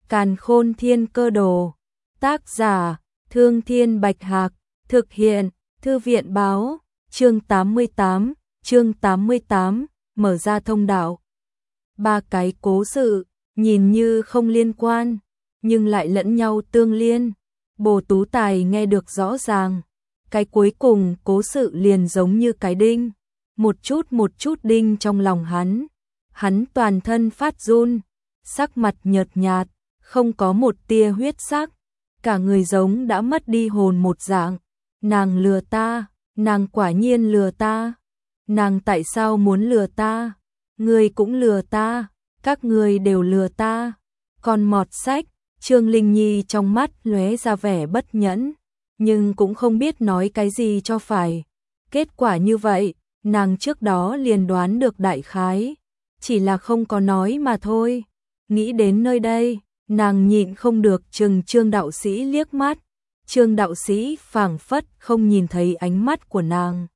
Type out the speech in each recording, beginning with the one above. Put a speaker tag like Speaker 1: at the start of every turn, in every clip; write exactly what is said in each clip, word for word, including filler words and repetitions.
Speaker 1: Càn Khôn Thiên Cơ Đồ. Tác giả: Thương Thiên Bạch Hạc. Thực hiện: Thư viện Báo. Chương tám mươi tám, chương tám mươi tám, mở ra thông đạo. Ba cái cố sự, nhìn như không liên quan, nhưng lại lẫn nhau tương liên. Bồ Tú Tài nghe được rõ ràng. Cái cuối cùng cố sự liền giống như cái đinh. Một chút một chút đinh trong lòng hắn. Hắn toàn thân phát run, sắc mặt nhợt nhạt, không có một tia huyết sắc. Cả người giống đã mất đi hồn một dạng. Nàng lừa ta, nàng quả nhiên lừa ta. Nàng tại sao muốn lừa ta? Ngươi cũng lừa ta, các ngươi đều lừa ta. Còn mọt sách, Trương Linh Nhi trong mắt lóe ra vẻ bất nhẫn, nhưng cũng không biết nói cái gì cho phải. Kết quả như vậy, nàng trước đó liền đoán được đại khái, chỉ là không có nói mà thôi. Nghĩ đến nơi đây, nàng nhịn không được chừng Trương đạo sĩ liếc mắt. Trương đạo sĩ phảng phất không nhìn thấy ánh mắt của nàng.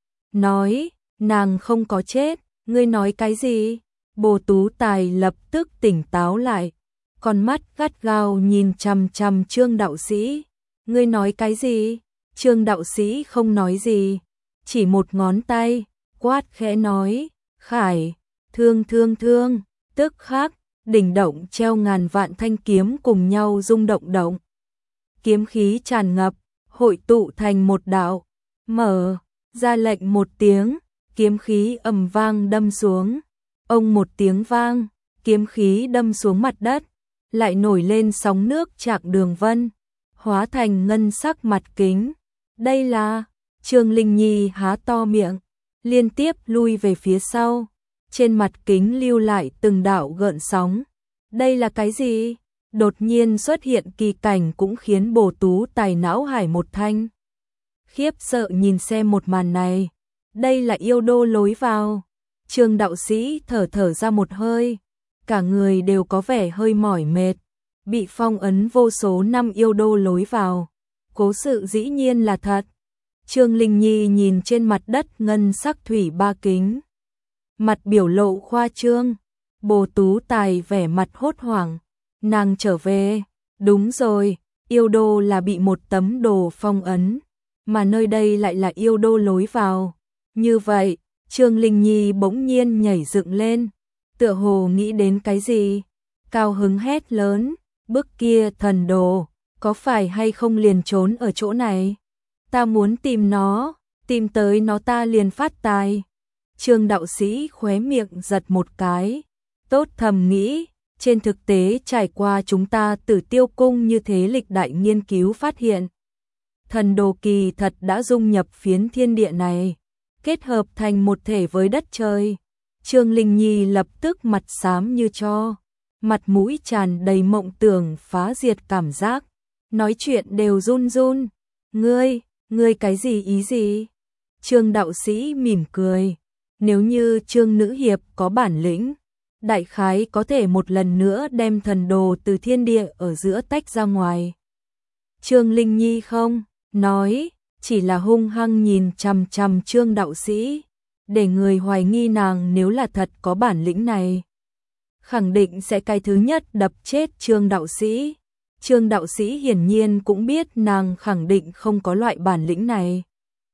Speaker 1: Nói, nàng không có chết, ngươi nói cái gì? Bồ Tú Tài lập tức tỉnh táo lại, con mắt gắt gao nhìn chằm chằm Trương đạo sĩ. Ngươi nói cái gì? Trương đạo sĩ không nói gì, chỉ một ngón tay, quát khẽ nói, Khải, thương thương thương, tức khắc, đỉnh động treo ngàn vạn thanh kiếm cùng nhau rung động động. Kiếm khí tràn ngập, hội tụ thành một đạo, mở, ra lệnh một tiếng, kiếm khí ầm vang đâm xuống. Ông một tiếng vang, kiếm khí đâm xuống mặt đất, lại nổi lên sóng nước chạc đường vân, hóa thành ngân sắc mặt kính. Đây là, Trương Linh Nhi há to miệng, liên tiếp lui về phía sau, trên mặt kính lưu lại từng đạo gợn sóng. Đây là cái gì? Đột nhiên xuất hiện kỳ cảnh cũng khiến Bồ Tú Tài não hải một thanh. Khiếp sợ nhìn xem một màn này. Đây là yêu đô lối vào. Trương đạo sĩ thở thở ra một hơi, cả người đều có vẻ hơi mỏi mệt, bị phong ấn vô số năm yêu đô lối vào. Cố sự dĩ nhiên là thật. Trương Linh Nhi nhìn trên mặt đất ngân sắc thủy ba kính, mặt biểu lộ khoa trương. Bồ Tú Tài vẻ mặt hốt hoảng. Nàng trở về, đúng rồi, yêu đô là bị một tấm đồ phong ấn, mà nơi đây lại là yêu đô lối vào. Như vậy, Trương Linh Nhi bỗng nhiên nhảy dựng lên, tựa hồ nghĩ đến cái gì, cao hứng hét lớn, bức kia thần đồ, có phải hay không liền trốn ở chỗ này? Ta muốn tìm nó, tìm tới nó ta liền phát tài. Trương đạo sĩ khóe miệng giật một cái, tốt thầm nghĩ, trên thực tế trải qua chúng ta Tử Tiêu Cung như thế lịch đại nghiên cứu phát hiện. Thần đồ kỳ thật đã dung nhập phiến thiên địa này, kết hợp thành một thể với đất trời. Trương Linh Nhi lập tức mặt xám như tro, mặt mũi tràn đầy mộng tưởng phá diệt cảm giác, nói chuyện đều run run. Ngươi, ngươi cái gì ý gì? Trương đạo sĩ mỉm cười, nếu như Trương nữ hiệp có bản lĩnh, đại khái có thể một lần nữa đem thần đồ từ thiên địa ở giữa tách ra ngoài. Trương Linh Nhi không nói, chỉ là hung hăng nhìn chằm chằm Trương đạo sĩ, để người hoài nghi nàng nếu là thật có bản lĩnh này, khẳng định sẽ cái thứ nhất đập chết Trương đạo sĩ. Trương đạo sĩ hiển nhiên cũng biết nàng khẳng định không có loại bản lĩnh này.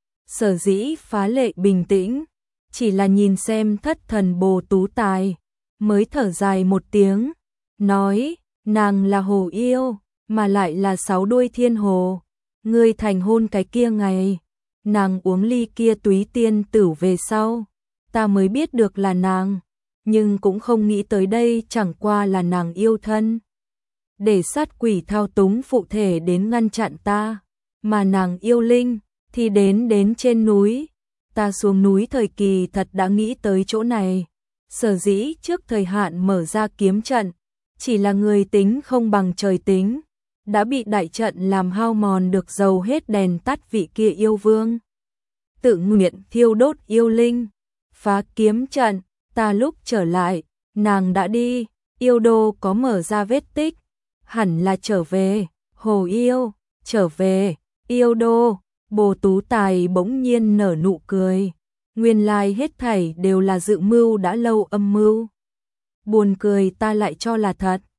Speaker 1: Sở dĩ phá lệ bình tĩnh, chỉ là nhìn xem thất thần Bồ Tú Tài, mới thở dài một tiếng, nói, nàng là hồ yêu, mà lại là sáu đuôi thiên hồ. Ngươi thành hôn cái kia ngày, nàng uống ly kia túy tiên tử về sau, ta mới biết được là nàng, nhưng cũng không nghĩ tới đây chẳng qua là nàng yêu thân. Để sát quỷ thao túng phụ thể đến ngăn chặn ta, mà nàng yêu linh thì đến đến trên núi. Ta xuống núi thời kỳ thật đã nghĩ tới chỗ này, sở dĩ trước thời hạn mở ra kiếm trận, chỉ là người tính không bằng trời tính, đã bị đại trận làm hao mòn được dầu hết đèn tắt vị kia yêu vương. Tự nguyện thiêu đốt yêu linh, phá kiếm trận, ta lúc trở lại, nàng đã đi, yêu đô có mở ra vết tích, hẳn là trở về, hồ yêu, trở về, yêu đô. Bồ Tú Tài bỗng nhiên nở nụ cười, nguyên lai hết thảy đều là dự mưu đã lâu âm mưu. Buồn cười ta lại cho là thật.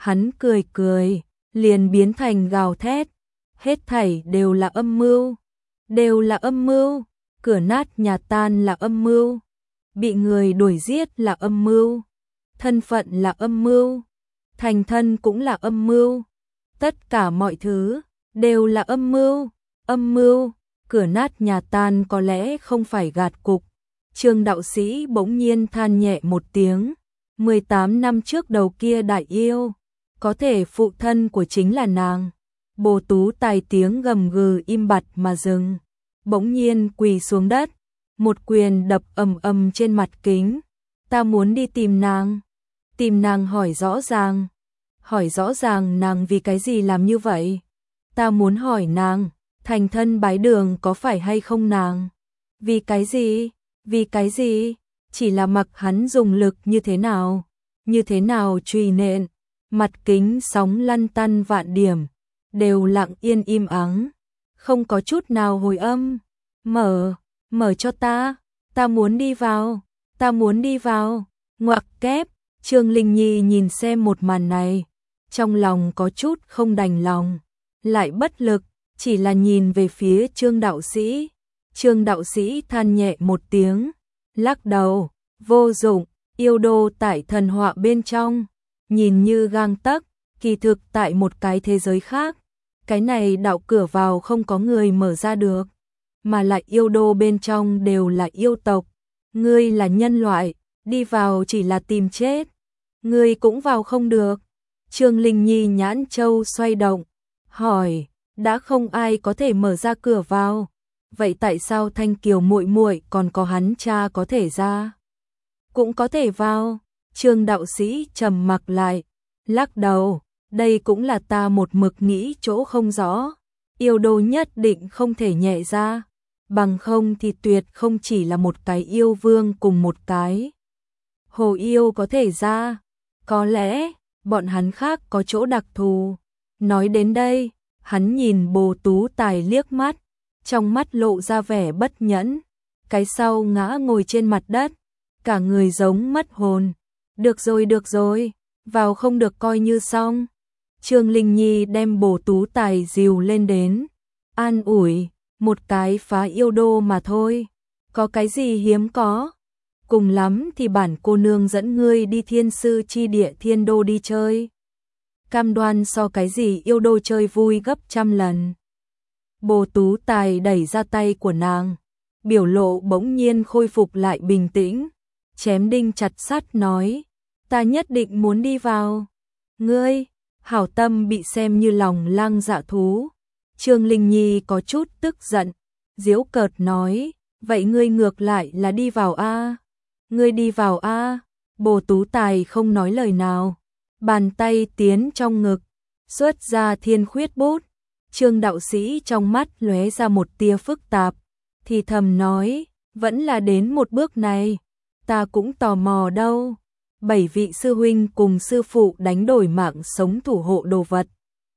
Speaker 1: Hắn cười cười, liền biến thành gào thét. Hết thảy đều là âm mưu, đều là âm mưu, cửa nát nhà tan là âm mưu, bị người đuổi giết là âm mưu, thân phận là âm mưu, thành thân cũng là âm mưu, tất cả mọi thứ đều là âm mưu, âm mưu, cửa nát nhà tan có lẽ không phải gạt cục. Trương đạo sĩ bỗng nhiên than nhẹ một tiếng, mười tám năm trước đầu kia đại yêu, có thể phụ thân của chính là nàng. Bồ Tú Tài tiếng gầm gừ im bặt mà dừng, bỗng nhiên quỳ xuống đất, một quyền đập ầm ầm trên mặt kính. Ta muốn đi tìm nàng, tìm nàng hỏi rõ ràng, hỏi rõ ràng nàng vì cái gì làm như vậy. Ta muốn hỏi nàng, thành thân bái đường có phải hay không nàng? Vì cái gì? Vì cái gì? Chỉ là mặc hắn dùng lực như thế nào, như thế nào chùy nện, mặt kính sóng lăn tăn vạn điểm, đều lặng yên im ắng, không có chút nào hồi âm. Mở, mở cho ta, ta muốn đi vào, ta muốn đi vào. Ngoặc kép, Trương Linh Nhi nhìn xem một màn này, trong lòng có chút không đành lòng, lại bất lực, chỉ là nhìn về phía Trương đạo sĩ. Trương đạo sĩ than nhẹ một tiếng, lắc đầu, vô dụng, yêu đô tại thần họa bên trong, nhìn như gang tấc, kỳ thực tại một cái thế giới khác. Cái này đạo cửa vào không có người mở ra được, mà lại yêu đô bên trong đều là yêu tộc, ngươi là nhân loại, đi vào chỉ là tìm chết, ngươi cũng vào không được. Trương Linh Nhi nhãn châu xoay động, hỏi, đã không ai có thể mở ra cửa vào, vậy tại sao Thanh Kiều muội muội còn có hắn cha có thể ra, cũng có thể vào? Trương đạo sĩ trầm mặc lại, lắc đầu, đây cũng là ta một mực nghĩ chỗ không rõ, yêu đô nhất định không thể nhẹ ra, bằng không thì tuyệt không chỉ là một cái yêu vương cùng một cái hồ yêu có thể ra, có lẽ bọn hắn khác có chỗ đặc thù. Nói đến đây, hắn nhìn Bồ Tú Tài liếc mắt, trong mắt lộ ra vẻ bất nhẫn, cái sau ngã ngồi trên mặt đất, cả người giống mất hồn. Được rồi được rồi, vào không được coi như xong. Trương Linh Nhi đem Bồ Tú Tài dìu lên đến, an ủi, một cái phá yêu đô mà thôi, có cái gì hiếm có, cùng lắm thì bản cô nương dẫn ngươi đi thiên sư chi địa thiên đô đi chơi, cam đoan so cái gì yêu đô chơi vui gấp trăm lần. Bồ Tú Tài đẩy ra tay của nàng, biểu lộ bỗng nhiên khôi phục lại bình tĩnh, chém đinh chặt sắt nói, ta nhất định muốn đi vào. Ngươi, hảo tâm bị xem như lòng lang dạ thú. Trương Linh Nhi có chút tức giận, giễu cợt nói, vậy ngươi ngược lại là đi vào a, ngươi đi vào a. Bồ Tú Tài không nói lời nào, bàn tay tiến trong ngực, xuất ra thiên khuyết bút. Trương đạo sĩ trong mắt lóe ra một tia phức tạp, thì thầm nói, vẫn là đến một bước này, ta cũng tò mò đâu. Bảy vị sư huynh cùng sư phụ đánh đổi mạng sống thủ hộ đồ vật,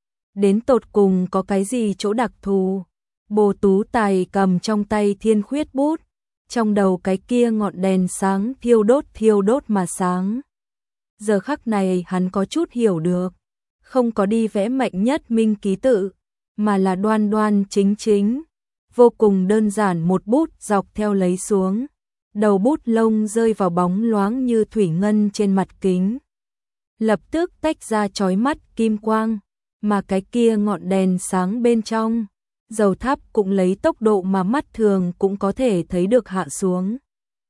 Speaker 1: đến tột cùng có cái gì chỗ đặc thù? Bồ Tú Tài cầm trong tay thiên khuyết bút, trong đầu cái kia ngọn đèn sáng thiêu đốt thiêu đốt mà sáng. Giờ khắc này hắn có chút hiểu được, không có đi vẽ mệnh nhất minh ký tự, mà là đoan đoan chính chính, vô cùng đơn giản một bút dọc theo lấy xuống. Đầu bút lông rơi vào bóng loáng như thủy ngân trên mặt kính, lập tức tách ra chói mắt kim quang, mà cái kia ngọn đèn sáng bên trong, dầu tháp cũng lấy tốc độ mà mắt thường cũng có thể thấy được hạ xuống.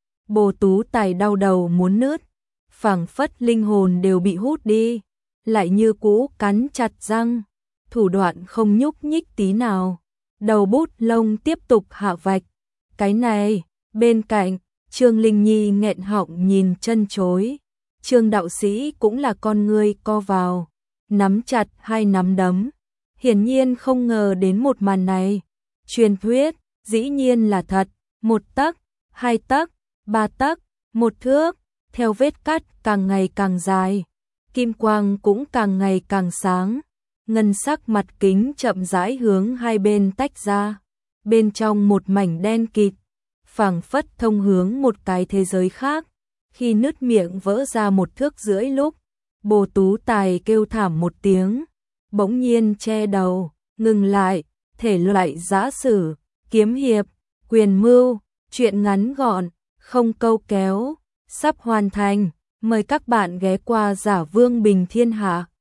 Speaker 1: Bồ Tú Tài đau đầu muốn nứt, phảng phất linh hồn đều bị hút đi, lại như cũ cắn chặt răng, thủ đoạn không nhúc nhích tí nào. Đầu bút lông tiếp tục hạ vạch. Cái này, bên cạnh, Trương Linh Nhi nghẹn họng nhìn chân chối. Trương đạo sĩ cũng là con ngươi co vào, nắm chặt hai nắm đấm, hiển nhiên không ngờ đến một màn này. Truyền thuyết, dĩ nhiên là thật, một tấc, hai tấc, ba tấc, một thước, theo vết cắt càng ngày càng dài, kim quang cũng càng ngày càng sáng, ngân sắc mặt kính chậm rãi hướng hai bên tách ra, bên trong một mảnh đen kịt, phảng phất thông hướng một cái thế giới khác. Khi nứt miệng vỡ ra một thước rưỡi lúc, Bồ Tú Tài kêu thảm một tiếng, bỗng nhiên che đầu, ngừng lại, thể loại giã sử, kiếm hiệp, quyền mưu, truyện ngắn gọn, không câu kéo, sắp hoàn thành. Mời các bạn ghé qua Giả Vương Bình Thiên Hạ.